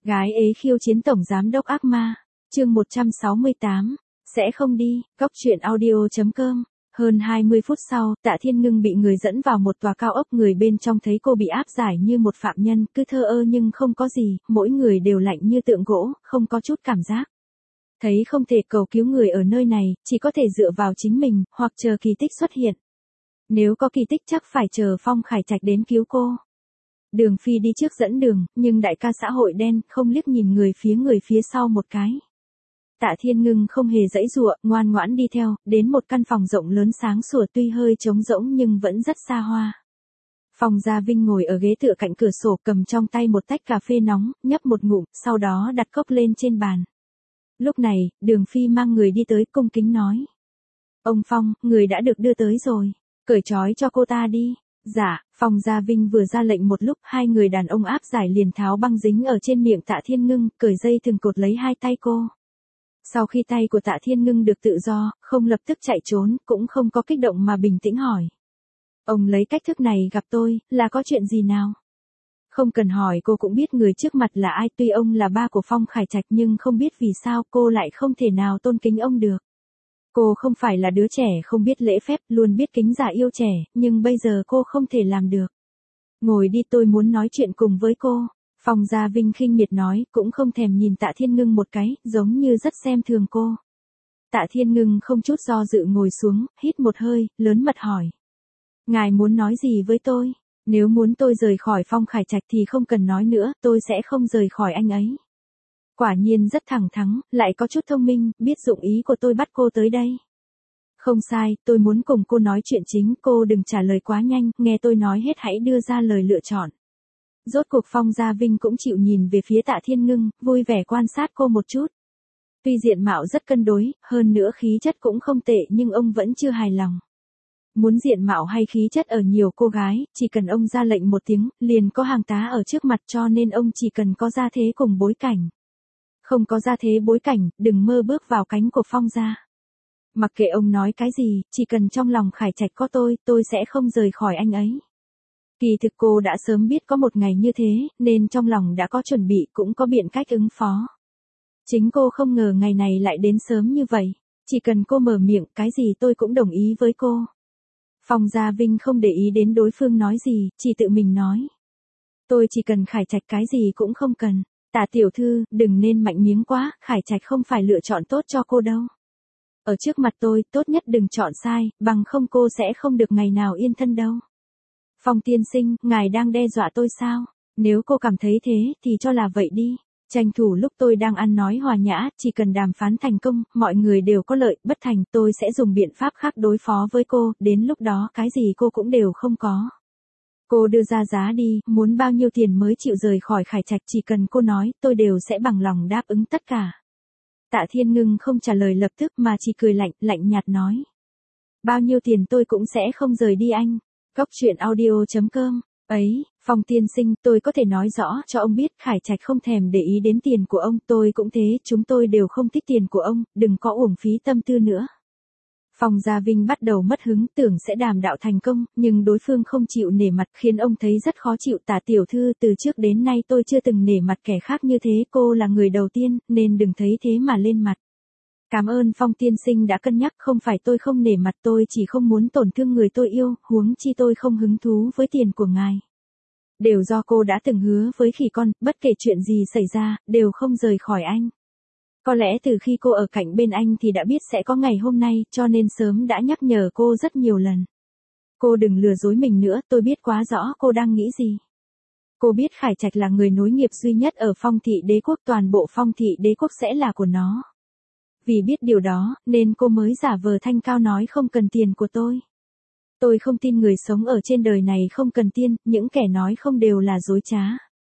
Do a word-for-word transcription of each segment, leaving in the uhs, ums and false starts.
Gái ế khiêu chiến tổng giám đốc ác ma. Chương một trăm sáu mươi tám. Sẽ không đi. Cốc truyện audio chấm com. Hơn hai mươi phút sau, Tạ Thiên Ngưng bị người dẫn vào một tòa cao ốc, người bên trong thấy cô bị áp giải như một phạm nhân, cứ thờ ơ nhưng không có gì, mỗi người đều lạnh như tượng gỗ, không có chút cảm giác. Thấy không thể cầu cứu người ở nơi này, chỉ có thể dựa vào chính mình, hoặc chờ kỳ tích xuất hiện. Nếu có kỳ tích chắc phải chờ Phong Khải Trạch đến cứu cô. Đường Phi đi trước dẫn đường, nhưng đại ca xã hội đen không liếc nhìn người phía người phía sau một cái. Tạ Thiên Ngưng không hề giãy giụa, ngoan ngoãn đi theo, đến một căn phòng rộng lớn sáng sủa, tuy hơi trống rỗng nhưng vẫn rất xa hoa. Phong Gia Vinh ngồi ở ghế tựa cạnh cửa sổ, cầm trong tay một tách cà phê nóng, nhấp một ngụm, sau đó đặt cốc lên trên bàn. Lúc này, Đường Phi mang người đi tới, cung kính nói: "Ông Phong, người đã được đưa tới rồi, cởi trói cho cô ta đi." Dạ. Phong Gia Vinh vừa ra lệnh một lúc, hai người đàn ông áp giải liền tháo băng dính ở trên miệng Tạ Thiên Ngưng, cởi dây thừng cột lấy hai tay cô. Sau khi tay của Tạ Thiên Ngưng được tự do, không lập tức chạy trốn, cũng không có kích động mà bình tĩnh hỏi: "Ông lấy cách thức này gặp tôi, là có chuyện gì nào?" Không cần hỏi cô cũng biết người trước mặt là ai, tuy ông là ba của Phong Khải Trạch nhưng không biết vì sao cô lại không thể nào tôn kính ông được. Cô không phải là đứa trẻ không biết lễ phép, luôn biết kính già yêu trẻ, nhưng bây giờ cô không thể làm được. "Ngồi đi, tôi muốn nói chuyện cùng với cô." Phong Gia Vinh khinh miệt nói, cũng không thèm nhìn Tạ Thiên Ngưng một cái, giống như rất xem thường cô. Tạ Thiên Ngưng không chút do dự ngồi xuống, hít một hơi, lớn mật hỏi: "Ngài muốn nói gì với tôi? Nếu muốn tôi rời khỏi Phong Khải Trạch thì không cần nói nữa, tôi sẽ không rời khỏi anh ấy." Quả nhiên rất thẳng thắn, lại có chút thông minh, biết dụng ý của tôi bắt cô tới đây. "Không sai, tôi muốn cùng cô nói chuyện chính, cô đừng trả lời quá nhanh, nghe tôi nói hết hãy đưa ra lời lựa chọn." Rốt cuộc Phong Gia Vinh cũng chịu nhìn về phía Tạ Thiên Ngưng, vui vẻ quan sát cô một chút. Tuy diện mạo rất cân đối, hơn nữa khí chất cũng không tệ, nhưng ông vẫn chưa hài lòng. Muốn diện mạo hay khí chất ở nhiều cô gái, chỉ cần ông ra lệnh một tiếng, liền có hàng tá ở trước mặt, cho nên ông chỉ cần có gia thế cùng bối cảnh. Không có gia thế bối cảnh, đừng mơ bước vào cánh của Phong gia. Mặc kệ ông nói cái gì, chỉ cần trong lòng Khải Trạch có tôi, tôi sẽ không rời khỏi anh ấy. Kỳ thực cô đã sớm biết có một ngày như thế, nên trong lòng đã có chuẩn bị, cũng có biện cách ứng phó. Chính cô không ngờ ngày này lại đến sớm như vậy. Chỉ cần cô mở miệng, cái gì tôi cũng đồng ý với cô. Phong Gia Vinh không để ý đến đối phương nói gì, chỉ tự mình nói: "Tôi chỉ cần Khải Trạch, cái gì cũng không cần." "Tạ tiểu thư, đừng nên mạnh miếng quá, Khải Trạch không phải lựa chọn tốt cho cô đâu. Ở trước mặt tôi, tốt nhất đừng chọn sai, bằng không cô sẽ không được ngày nào yên thân đâu." "Phong tiên sinh, ngài đang đe dọa tôi sao? Nếu cô cảm thấy thế, thì cho là vậy đi. Tranh thủ lúc tôi đang ăn nói hòa nhã, chỉ cần đàm phán thành công, mọi người đều có lợi, bất thành, tôi sẽ dùng biện pháp khác đối phó với cô, đến lúc đó cái gì cô cũng đều không có. Cô đưa ra giá đi, muốn bao nhiêu tiền mới chịu rời khỏi Khải Trạch, chỉ cần cô nói, tôi đều sẽ bằng lòng đáp ứng tất cả." Tạ Thiên Ngưng không trả lời lập tức mà chỉ cười lạnh, lạnh nhạt nói: "Bao nhiêu tiền tôi cũng sẽ không rời đi anh." Cốc truyện audio chấm com. "Ấy, Phong tiên sinh, tôi có thể nói rõ cho ông biết, Khải Trạch không thèm để ý đến tiền của ông, tôi cũng thế, chúng tôi đều không thích tiền của ông, đừng có uổng phí tâm tư nữa." Phong Gia Vinh bắt đầu mất hứng, tưởng sẽ đàm đạo thành công, nhưng đối phương không chịu nể mặt, khiến ông thấy rất khó chịu. "Tạ tiểu thư, từ trước đến nay tôi chưa từng nể mặt kẻ khác như thế, cô là người đầu tiên, nên đừng thấy thế mà lên mặt." "Cảm ơn Phong tiên sinh đã cân nhắc, không phải tôi không nể mặt, tôi chỉ không muốn tổn thương người tôi yêu, huống chi tôi không hứng thú với tiền của ngài. Đều do cô đã từng hứa với khỉ con, bất kể chuyện gì xảy ra, đều không rời khỏi anh. Có lẽ từ khi cô ở cạnh bên anh thì đã biết sẽ có ngày hôm nay, cho nên sớm đã nhắc nhở cô rất nhiều lần. Cô đừng lừa dối mình nữa, tôi biết quá rõ cô đang nghĩ gì. Cô biết Khải Trạch là người nối nghiệp duy nhất ở Phong thị đế quốc, toàn bộ Phong thị đế quốc sẽ là của nó. Vì biết điều đó, nên cô mới giả vờ thanh cao nói không cần tiền của tôi. Tôi không tin người sống ở trên đời này không cần tiền, những kẻ nói không đều là dối trá.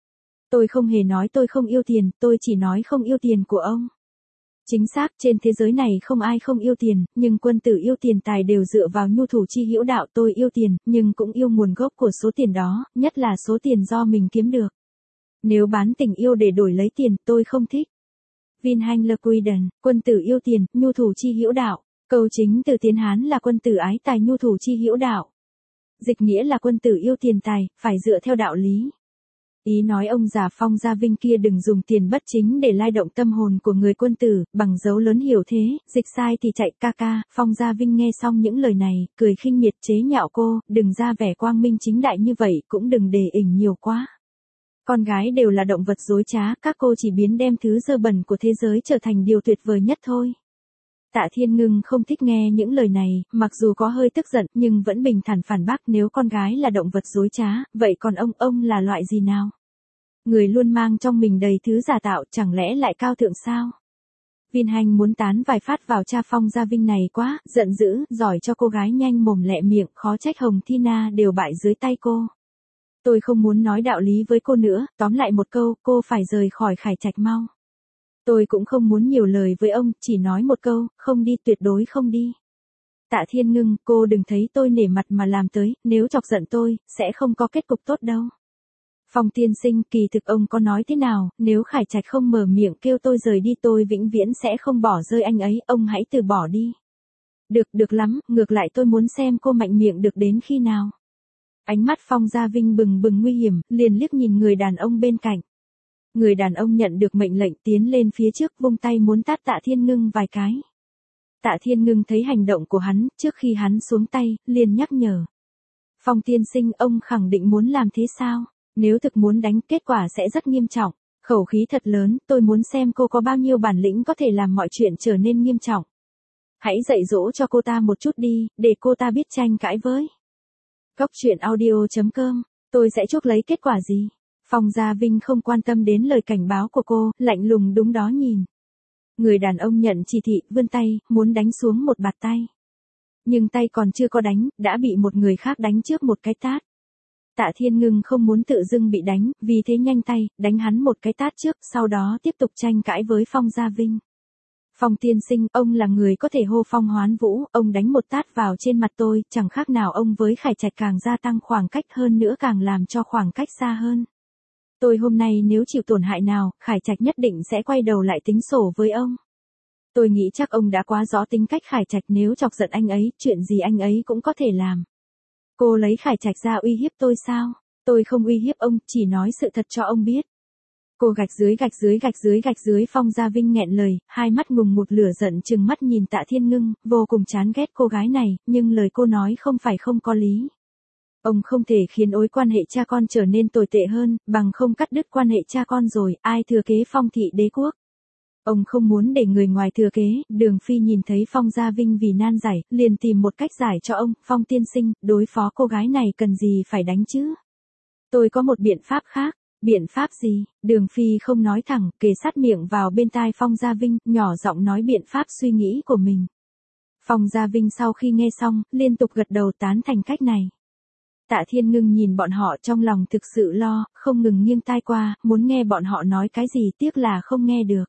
Tôi không hề nói tôi không yêu tiền, tôi chỉ nói không yêu tiền của ông. Chính xác, trên thế giới này không ai không yêu tiền, nhưng quân tử yêu tiền tài đều dựa vào nhu thủ chi hữu đạo. Tôi yêu tiền, nhưng cũng yêu nguồn gốc của số tiền đó, nhất là số tiền do mình kiếm được. Nếu bán tình yêu để đổi lấy tiền, tôi không thích." Vinhanh Lequiden, quân tử yêu tiền, nhu thủ chi hữu đạo. Câu chính từ tiếng Hán là quân tử ái tài nhu thủ chi hữu đạo. Dịch nghĩa là quân tử yêu tiền tài, phải dựa theo đạo lý. Ý nói ông già Phong Gia Vinh kia đừng dùng tiền bất chính để lai động tâm hồn của người quân tử, bằng dấu lớn hiểu thế, dịch sai thì chạy ca ca. Phong Gia Vinh nghe xong những lời này, cười khinh miệt chế nhạo cô, đừng ra vẻ quang minh chính đại như vậy, cũng đừng để ỉnh nhiều quá. Con gái đều là động vật dối trá, các cô chỉ biến đem thứ dơ bẩn của thế giới trở thành điều tuyệt vời nhất thôi. Tạ Thiên Ngưng không thích nghe những lời này, mặc dù có hơi tức giận nhưng vẫn bình thản phản bác, nếu con gái là động vật dối trá, vậy còn ông, ông là loại gì nào? Người luôn mang trong mình đầy thứ giả tạo, chẳng lẽ lại cao thượng sao? Viên Hành muốn tán vài phát vào cha Phong Gia Vinh này quá, giận dữ, giỏi cho cô gái nhanh mồm lẹ miệng, khó trách Hồng Thi Na đều bại dưới tay cô. Tôi không muốn nói đạo lý với cô nữa, tóm lại một câu, cô phải rời khỏi Khải Trạch mau. Tôi cũng không muốn nhiều lời với ông, chỉ nói một câu, không đi, tuyệt đối không đi. Tạ Thiên Ngưng, cô đừng thấy tôi nể mặt mà làm tới, nếu chọc giận tôi, sẽ không có kết cục tốt đâu. Phong tiên sinh, kỳ thực ông có nói thế nào, nếu Khải Trạch không mở miệng kêu tôi rời đi tôi vĩnh viễn sẽ không bỏ rơi anh ấy, ông hãy từ bỏ đi. Được, được lắm, ngược lại tôi muốn xem cô mạnh miệng được đến khi nào. Ánh mắt Phong Gia Vinh bừng bừng nguy hiểm, liền liếc nhìn người đàn ông bên cạnh. Người đàn ông nhận được mệnh lệnh tiến lên phía trước, vung tay muốn tát Tạ Thiên Ngưng vài cái. Tạ Thiên Ngưng thấy hành động của hắn, trước khi hắn xuống tay, liền nhắc nhở. Phong tiên sinh, ông khẳng định muốn làm thế sao? Nếu thực muốn đánh, kết quả sẽ rất nghiêm trọng. Khẩu khí thật lớn, tôi muốn xem cô có bao nhiêu bản lĩnh có thể làm mọi chuyện trở nên nghiêm trọng. Hãy dạy dỗ cho cô ta một chút đi, để cô ta biết tranh cãi với. Góc truyện audio chấm com, tôi sẽ chuốc lấy kết quả gì? Phong Gia Vinh không quan tâm đến lời cảnh báo của cô, lạnh lùng đúng đó nhìn. Người đàn ông nhận chỉ thị, vươn tay, muốn đánh xuống một bạt tay. Nhưng tay còn chưa có đánh, đã bị một người khác đánh trước một cái tát. Tạ Thiên Ngưng không muốn tự dưng bị đánh, vì thế nhanh tay, đánh hắn một cái tát trước, sau đó tiếp tục tranh cãi với Phong Gia Vinh. Phong tiên sinh, ông là người có thể hô phong hoán vũ, ông đánh một tát vào trên mặt tôi, chẳng khác nào ông với Khải Trạch càng gia tăng khoảng cách hơn nữa càng làm cho khoảng cách xa hơn. Tôi hôm nay nếu chịu tổn hại nào, Khải Trạch nhất định sẽ quay đầu lại tính sổ với ông. Tôi nghĩ chắc ông đã quá rõ tính cách Khải Trạch, nếu chọc giận anh ấy, chuyện gì anh ấy cũng có thể làm. Cô lấy Khải Trạch ra uy hiếp tôi sao? Tôi không uy hiếp ông, chỉ nói sự thật cho ông biết. Cô gạch dưới gạch dưới gạch dưới gạch dưới. Phong Gia Vinh nghẹn lời, hai mắt ngùng một lửa giận trừng mắt nhìn Tạ Thiên Ngưng, vô cùng chán ghét cô gái này, nhưng lời cô nói không phải không có lý. Ông không thể khiến mối quan hệ cha con trở nên tồi tệ hơn, bằng không cắt đứt quan hệ cha con rồi, ai thừa kế Phong thị đế quốc. Ông không muốn để người ngoài thừa kế. Đường Phi nhìn thấy Phong Gia Vinh vì nan giải, liền tìm một cách giải cho ông. Phong tiên sinh, đối phó cô gái này cần gì phải đánh chứ? Tôi có một biện pháp khác. Biện pháp gì? Đường Phi không nói thẳng, kề sát miệng vào bên tai Phong Gia Vinh, nhỏ giọng nói biện pháp suy nghĩ của mình. Phong Gia Vinh sau khi nghe xong, liên tục gật đầu tán thành cách này. Tạ Thiên Ngưng nhìn bọn họ trong lòng thực sự lo, không ngừng nghiêng tai qua, muốn nghe bọn họ nói cái gì, tiếc là không nghe được.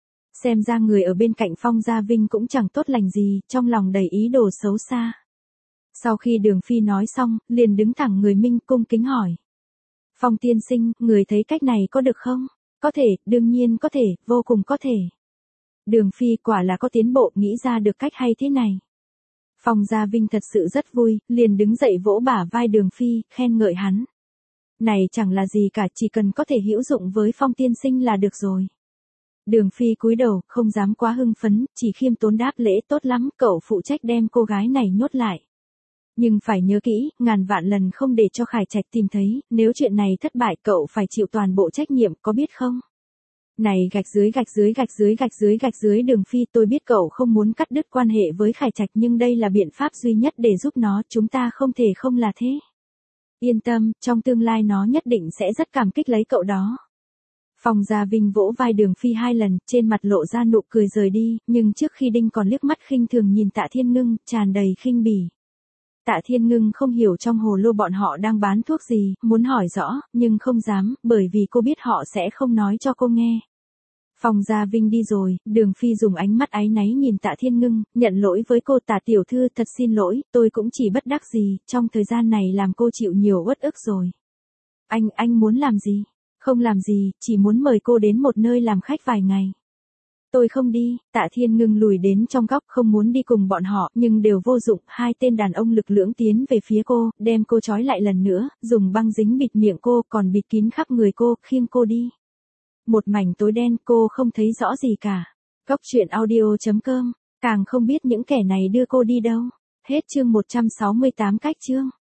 Xem ra người ở bên cạnh Phong Gia Vinh cũng chẳng tốt lành gì, trong lòng đầy ý đồ xấu xa. Sau khi Đường Phi nói xong, liền đứng thẳng người minh cung kính hỏi. Phong tiên sinh, người thấy cách này có được không? Có thể, đương nhiên có thể, vô cùng có thể. Đường Phi quả là có tiến bộ, nghĩ ra được cách hay thế này. Phong Gia Vinh thật sự rất vui, liền đứng dậy vỗ bả vai Đường Phi, khen ngợi hắn. Này chẳng là gì cả, chỉ cần có thể hữu dụng với Phong tiên sinh là được rồi. Đường Phi cúi đầu, không dám quá hưng phấn, chỉ khiêm tốn đáp lễ, tốt lắm, cậu phụ trách đem cô gái này nhốt lại. Nhưng phải nhớ kỹ, ngàn vạn lần không để cho Khải Trạch tìm thấy, nếu chuyện này thất bại cậu phải chịu toàn bộ trách nhiệm, có biết không? Này gạch dưới gạch dưới gạch dưới gạch dưới gạch dưới. Đường Phi, tôi biết cậu không muốn cắt đứt quan hệ với Khải Trạch, nhưng đây là biện pháp duy nhất để giúp nó, chúng ta không thể không là thế. Yên tâm, trong tương lai nó nhất định sẽ rất cảm kích lấy cậu đó. Phong Gia Vinh vỗ vai Đường Phi hai lần, trên mặt lộ ra nụ cười rời đi, nhưng trước khi đinh còn liếc mắt khinh thường nhìn Tạ Thiên Ngưng, tràn đầy khinh bỉ. Tạ Thiên Ngưng không hiểu trong hồ lô bọn họ đang bán thuốc gì, muốn hỏi rõ, nhưng không dám, bởi vì cô biết họ sẽ không nói cho cô nghe. Phong Gia Vinh đi rồi, Đường Phi dùng ánh mắt áy náy nhìn Tạ Thiên Ngưng, nhận lỗi với cô. Tạ tiểu thư, thật xin lỗi, tôi cũng chỉ bất đắc gì, trong thời gian này làm cô chịu nhiều uất ức rồi. Anh, anh muốn làm gì? Không làm gì, chỉ muốn mời cô đến một nơi làm khách vài ngày. Tôi không đi, Tạ Thiên Ngưng lùi đến trong góc không muốn đi cùng bọn họ, nhưng đều vô dụng, hai tên đàn ông lực lưỡng tiến về phía cô, đem cô trói lại lần nữa, dùng băng dính bịt miệng cô, còn bịt kín khắp người cô, khiêng cô đi. Một mảnh tối đen, cô không thấy rõ gì cả. Cốc truyện audio chấm com, càng không biết những kẻ này đưa cô đi đâu. Hết chương một trăm sáu mươi tám cách chương.